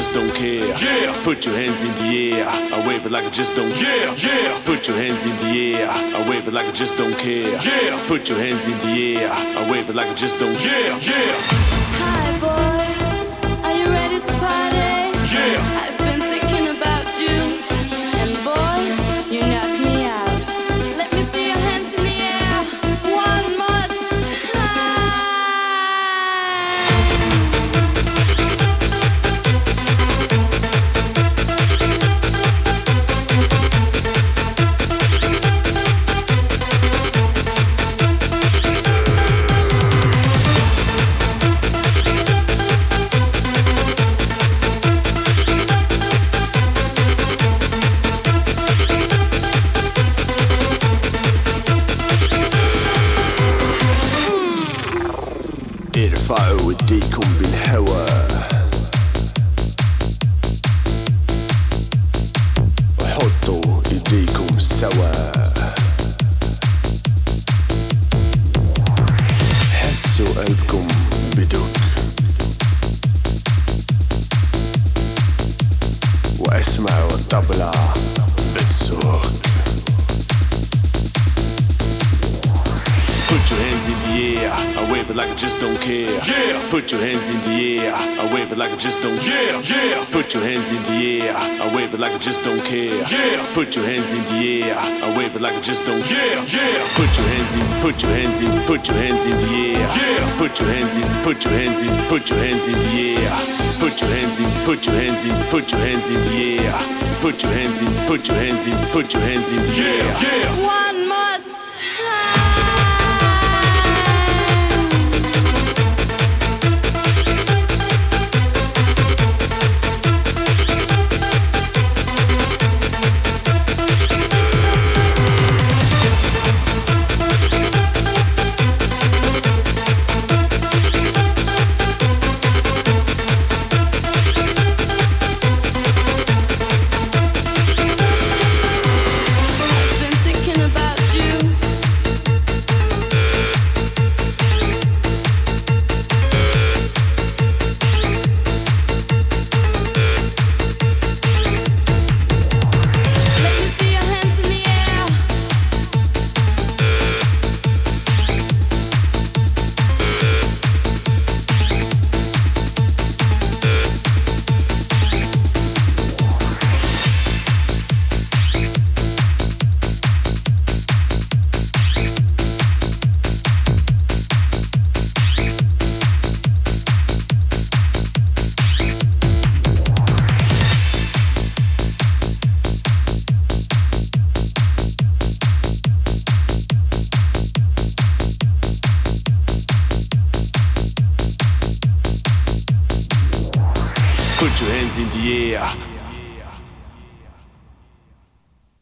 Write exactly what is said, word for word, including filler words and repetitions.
just don't care. Yeah. Put your hands in the air. I wave it like I just don't. Yeah. Yeah. Put your hands in the air. I wave it like I just don't care. Yeah. Put your hands in the air. I wave it like I just don't. Yeah. Yeah. Hi boys, are you ready to party? Yeah. I've been thinking about you, and boy, you knock me out. Let me see your hands in the air one more time. ارفعوا ايديكم بالهواء وحطوا ايديكم سوا حسوا قلبكم بدق واسمعوا الطبلة بتسوق. Put your hands in the air. I wave it like I just don't care. Yeah. Put your hands in the air. I wave it like I just don't. Yeah. Yeah. Put your hands in the air. I wave it like I just don't care. Yeah. Put your hands in the air. I wave it like I just don't. Yeah. Yeah. Put your hands in. Put your hands in. Put your hands in the air. Yeah. Put your hands in. Put your hands in. Put your hands in the air. Put your hands in. Put your hands in. Put your hands in the air. Put your hands in. Put your hands in. Put your hands in the air. Yeah. One more time. Put your hands in the air.